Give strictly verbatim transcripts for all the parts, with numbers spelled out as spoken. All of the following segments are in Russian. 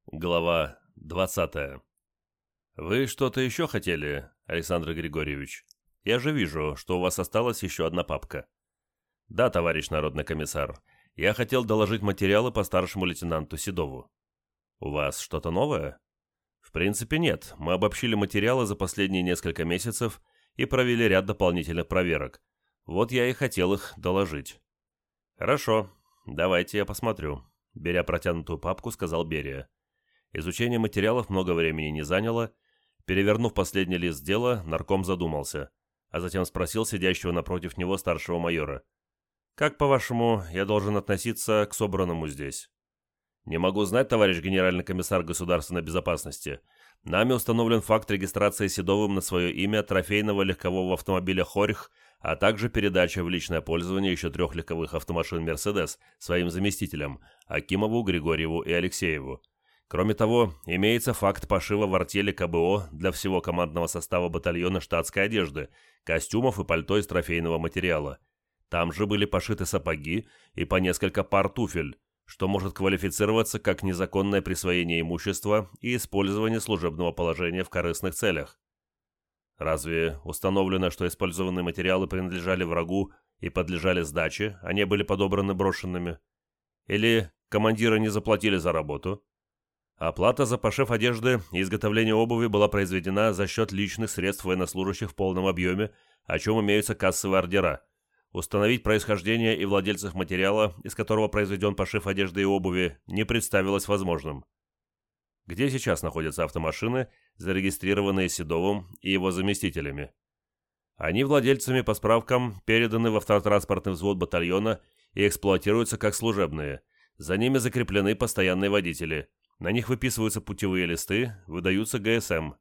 Глава двадцатая. Вы что-то еще хотели, Александр Григорьевич? Я же вижу, что у вас осталась еще одна папка. Да, товарищ народный комиссар, я хотел доложить материалы по старшему лейтенанту Седову. У вас что-то новое? В принципе, нет. Мы обобщили материалы за последние несколько месяцев и провели ряд дополнительных проверок. Вот я и хотел их доложить. Хорошо, давайте я посмотрю. Беря протянутую папку, сказал Берия. Изучение материалов много времени не заняло. Перевернув последний лист дела, нарком задумался, а затем спросил сидящего напротив него старшего майора. «Как, по-вашему, я должен относиться к собранному здесь?» «Не могу знать, товарищ генеральный комиссар государственной безопасности. Нами установлен факт регистрации Седовым на свое имя трофейного легкового автомобиля «Хорьх», а также передача в личное пользование еще трех легковых автомашин «Мерседес» своим заместителям Акимову, Григорьеву и Алексееву. Кроме того, имеется факт пошива в артели ка бэ о для всего командного состава батальона штатской одежды, костюмов и пальто из трофейного материала. Там же были пошиты сапоги и по несколько пар туфель, что может квалифицироваться как незаконное присвоение имущества и использование служебного положения в корыстных целях. Разве установлено, что использованные материалы принадлежали врагу и подлежали сдаче, а не были подобраны брошенными? Или командиры не заплатили за работу? Оплата за пошив одежды и изготовление обуви была произведена за счет личных средств военнослужащих в полном объеме, о чем имеются кассовые ордера. Установить происхождение и владельцев материала, из которого произведен пошив одежды и обуви, не представилось возможным. Где сейчас находятся автомашины, зарегистрированные Седовым и его заместителями? Они владельцами по справкам переданы в автотранспортный взвод батальона и эксплуатируются как служебные. За ними закреплены постоянные водители. На них выписываются путевые листы, выдаются гэ эс эм.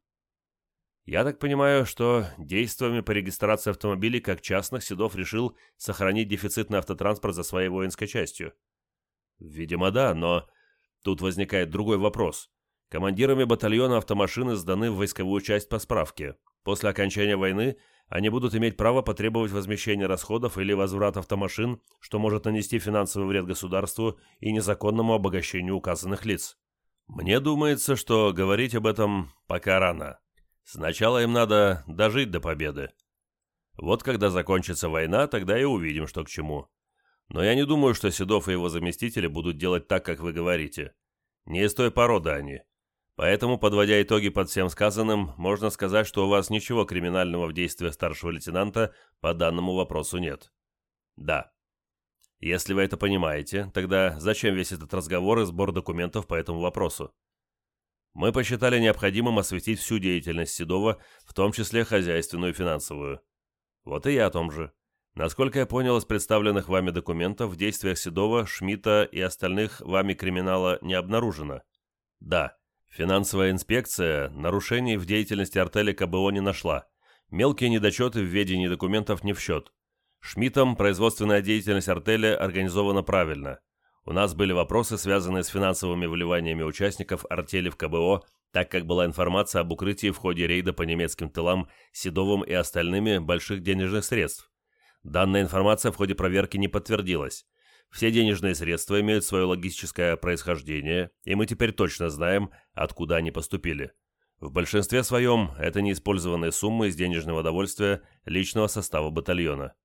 Я так понимаю, что действиями по регистрации автомобилей как частных Седов решил сохранить дефицитный автотранспорт за своей воинской частью. Видимо, да, но тут возникает другой вопрос. Командирами батальона автомашины сданы в войсковую часть по справке. После окончания войны они будут иметь право потребовать возмещения расходов или возврат автомашин, что может нанести финансовый вред государству и незаконному обогащению указанных лиц. Мне думается, что говорить об этом пока рано. Сначала им надо дожить до победы. Вот когда закончится война, тогда и увидим, что к чему. Но я не думаю, что Седов и его заместители будут делать так, как вы говорите. Не из той породы они. Поэтому, подводя итоги под всем сказанным, можно сказать, что у вас ничего криминального в действиях старшего лейтенанта по данному вопросу нет. Да. Если вы это понимаете, тогда зачем весь этот разговор и сбор документов по этому вопросу? Мы посчитали необходимым осветить всю деятельность Седова, в том числе хозяйственную и финансовую. Вот и я о том же. Насколько я понял из представленных вами документов, в действиях Седова, Шмидта и остальных вами криминала не обнаружено. Да, финансовая инспекция нарушений в деятельности артели ка бэ о не нашла. Мелкие недочеты в ведении документов не в счет. Шмидтом производственная деятельность артели организована правильно. У нас были вопросы, связанные с финансовыми вливаниями участников артели в ка бэ о, так как была информация об укрытии в ходе рейда по немецким тылам Седовым и остальными больших денежных средств. Данная информация в ходе проверки не подтвердилась. Все денежные средства имеют свое логическое происхождение, и мы теперь точно знаем, откуда они поступили. В большинстве своем это неиспользованные суммы из денежного довольствия личного состава батальона.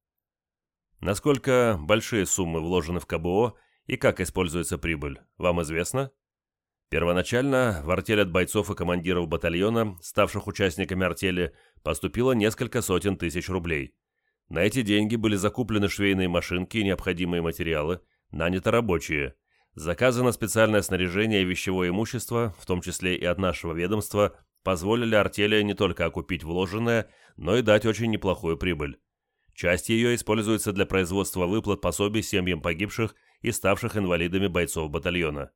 Насколько большие суммы вложены в ка бэ о и как используется прибыль, вам известно? Первоначально в артель от бойцов и командиров батальона, ставших участниками артели, поступило несколько сотен тысяч рублей. На эти деньги были закуплены швейные машинки и необходимые материалы, наняты рабочие, заказано специальное снаряжение и вещевое имущество, в том числе и от нашего ведомства, позволили артели не только окупить вложенное, но и дать очень неплохую прибыль. Часть ее используется для производства выплат пособий семьям погибших и ставших инвалидами бойцов батальона.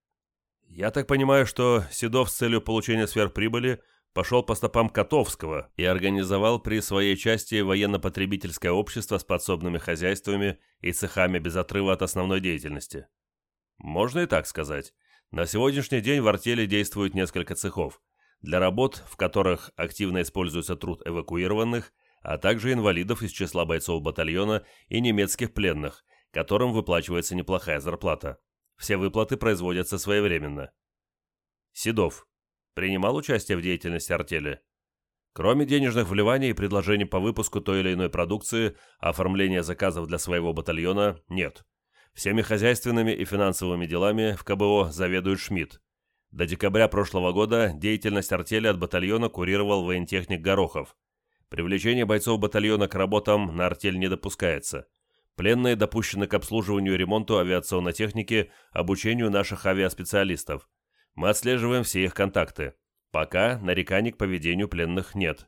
Я так понимаю, что Седов с целью получения сверхприбыли пошел по стопам Котовского и организовал при своей части военно-потребительское общество с подсобными хозяйствами и цехами без отрыва от основной деятельности. Можно и так сказать. На сегодняшний день в артели действует несколько цехов, для работ, в которых активно используется труд эвакуированных, а также инвалидов из числа бойцов батальона и немецких пленных, которым выплачивается неплохая зарплата. Все выплаты производятся своевременно. Седов принимал участие в деятельности артели? Кроме денежных вливаний и предложений по выпуску той или иной продукции, оформления заказов для своего батальона – нет. Всеми хозяйственными и финансовыми делами в ка бэ о заведует Шмидт. До декабря прошлого года деятельность артели от батальона курировал воентехник Горохов. Привлечение бойцов батальона к работам на артель не допускается. Пленные допущены к обслуживанию и ремонту авиационной техники, обучению наших авиаспециалистов. Мы отслеживаем все их контакты. Пока нареканий к поведению пленных нет.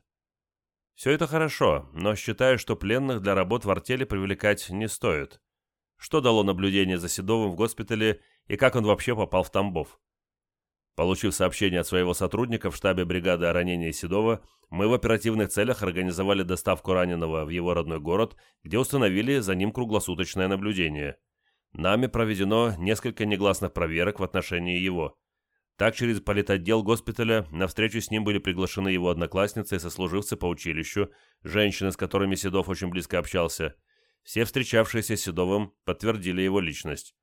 Все это хорошо, но считаю, что пленных для работ в артели привлекать не стоит. Что дало наблюдение за Седовым в госпитале и как он вообще попал в Тамбов? Получив сообщение от своего сотрудника в штабе бригады о ранении Седова, мы в оперативных целях организовали доставку раненого в его родной город, где установили за ним круглосуточное наблюдение. Нами проведено несколько негласных проверок в отношении его. Так, через политотдел госпиталя на встречу с ним были приглашены его одноклассницы и сослуживцы по училищу, женщины, с которыми Седов очень близко общался. Все встречавшиеся с Седовым подтвердили его личность.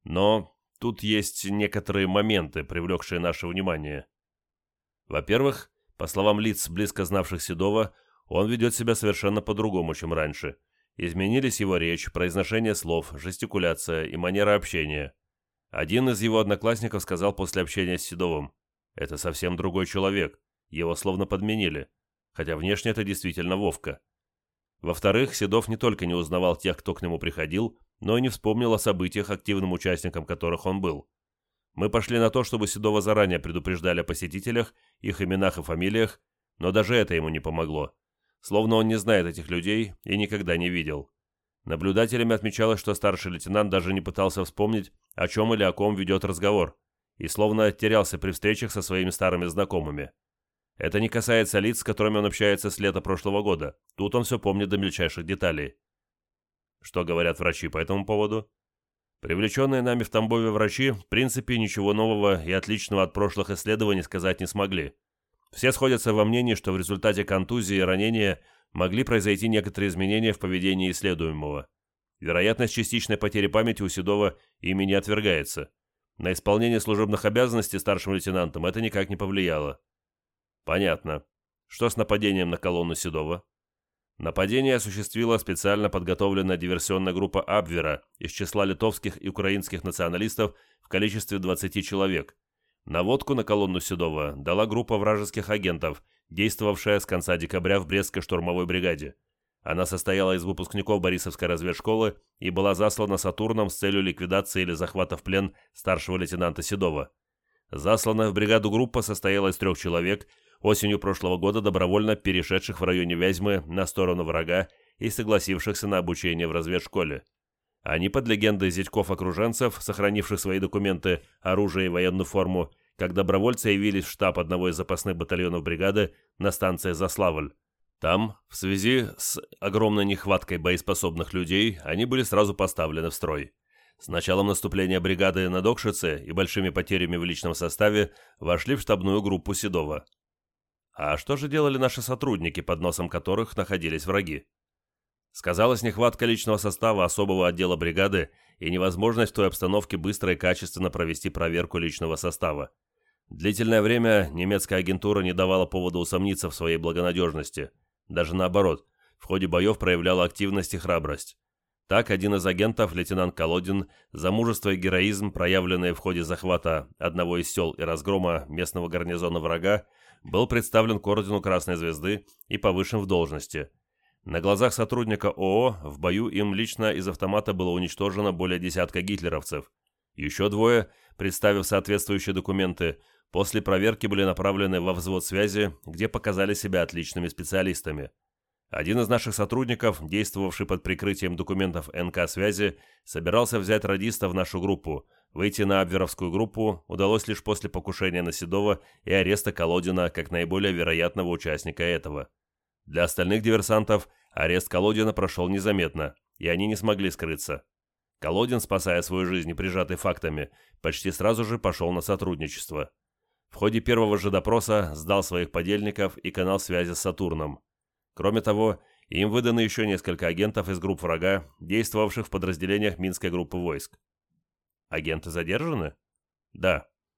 Но тут есть некоторые моменты, привлекшие наше внимание. Во-первых, по словам лиц, близко знавших Седова, он ведет себя совершенно по-другому, чем раньше. Изменились его речь, произношение слов, жестикуляция и манера общения. Один из его одноклассников сказал после общения с Седовым: «Это совсем другой человек, его словно подменили», хотя внешне это действительно Вовка. Во-вторых, Седов не только не узнавал тех, кто к нему приходил, но и не вспомнил о событиях, активным участником которых он был. Мы пошли на то, чтобы Седова заранее предупреждали о посетителях, их именах и фамилиях, но даже это ему не помогло. Словно он не знает этих людей и никогда не видел. Наблюдателями отмечалось, что старший лейтенант даже не пытался вспомнить, о чем или о ком ведет разговор, и словно терялся при встречах со своими старыми знакомыми. Это не касается лиц, с которыми он общается с лета прошлого года. Тут он все помнит до мельчайших деталей. Что говорят врачи по этому поводу? Привлеченные нами в Тамбове врачи, в принципе, ничего нового и отличного от прошлых исследований сказать не смогли. Все сходятся во мнении, что в результате контузии и ранения могли произойти некоторые изменения в поведении исследуемого. Вероятность частичной потери памяти у Седова ими не отвергается. На исполнение служебных обязанностей старшим лейтенантом это никак не повлияло. Понятно. Что с нападением на колонну Седова? Нападение осуществила специально подготовленная диверсионная группа Абвера из числа литовских и украинских националистов в количестве двадцати человек. Наводку на колонну Седова дала группа вражеских агентов, действовавшая с конца декабря в Брестской штурмовой бригаде. Она состояла из выпускников Борисовской разведшколы и была заслана Сатурном с целью ликвидации или захвата в плен старшего лейтенанта Седова. Засланная в бригаду группа состояла из трех человек, осенью прошлого года добровольно перешедших в районе Вязьмы на сторону врага и согласившихся на обучение в разведшколе. Они под легендой зятьков-окруженцев, сохранивших свои документы, оружие и военную форму, как добровольцы явились в штаб одного из запасных батальонов бригады на станции Заславль. Там, в связи с огромной нехваткой боеспособных людей, они были сразу поставлены в строй. С началом наступления бригады на Докшице и большими потерями в личном составе вошли в штабную группу Седова. А что же делали наши сотрудники, под носом которых находились враги? Сказалась нехватка личного состава особого отдела бригады и невозможность в той обстановке быстро и качественно провести проверку личного состава. Длительное время немецкая агентура не давала повода усомниться в своей благонадежности. Даже наоборот, в ходе боев проявляла активность и храбрость. Так, один из агентов, лейтенант Колодин, за мужество и героизм, проявленные в ходе захвата одного из сел и разгрома местного гарнизона врага, был представлен к ордену Красной Звезды и повышен в должности. На глазах сотрудника ООО в бою им лично из автомата было уничтожено более десятка гитлеровцев. Еще двое, представив соответствующие документы, после проверки были направлены во взвод связи, где показали себя отличными специалистами. Один из наших сотрудников, действовавший под прикрытием документов эн ка связи, собирался взять радиста в нашу группу. Выйти на Абверовскую группу удалось лишь после покушения на Седова и ареста Колодина как наиболее вероятного участника этого. Для остальных диверсантов арест Колодина прошел незаметно, и они не смогли скрыться. Колодин, спасая свою жизнь и прижатый фактами, почти сразу же пошел на сотрудничество. В ходе первого же допроса сдал своих подельников и канал связи с Сатурном. Кроме того, им выданы еще несколько агентов из групп врага, действовавших в подразделениях Минской группы войск. Агенты задержаны? Да.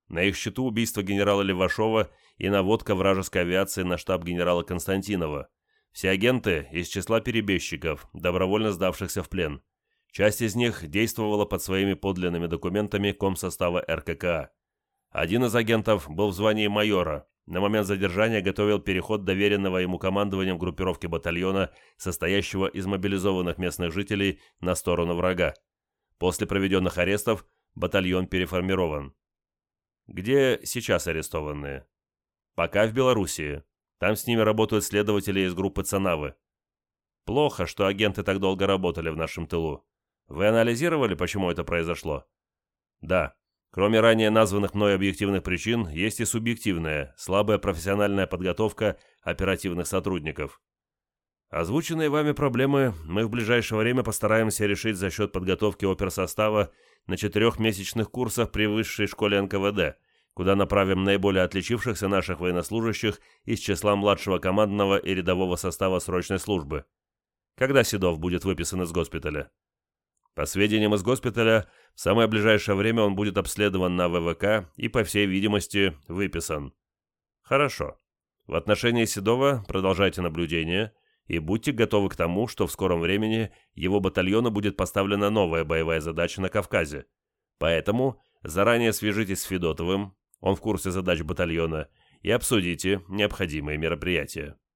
На их счету убийство генерала Левашова и наводка вражеской авиации на штаб генерала Константинова. Все агенты из числа перебежчиков, добровольно сдавшихся в плен. Часть из них действовала под своими подлинными документами комсостава эр ка ка а. Один из агентов был в звании майора. На момент задержания готовил переход доверенного ему командованием группировки батальона, состоящего из мобилизованных местных жителей, на сторону врага. После проведенных арестов батальон переформирован. Где сейчас арестованные? Пока в Белоруссии. Там с ними работают следователи из группы Цанавы. Плохо, что агенты так долго работали в нашем тылу. Вы анализировали, почему это произошло? Да. Кроме ранее названных мной объективных причин, есть и субъективная, слабая профессиональная подготовка оперативных сотрудников. Озвученные вами проблемы мы в ближайшее время постараемся решить за счет подготовки оперсостава на четырехмесячных курсах при высшей школе эн ка вэ дэ, куда направим наиболее отличившихся наших военнослужащих из числа младшего командного и рядового состава срочной службы. Когда Седов будет выписан из госпиталя? По сведениям из госпиталя, в самое ближайшее время он будет обследован на вэ вэ ка и, по всей видимости, выписан. Хорошо. В отношении Седова продолжайте наблюдение и будьте готовы к тому, что в скором времени его батальону будет поставлена новая боевая задача на Кавказе. Поэтому заранее свяжитесь с Федотовым, он в курсе задач батальона, и обсудите необходимые мероприятия.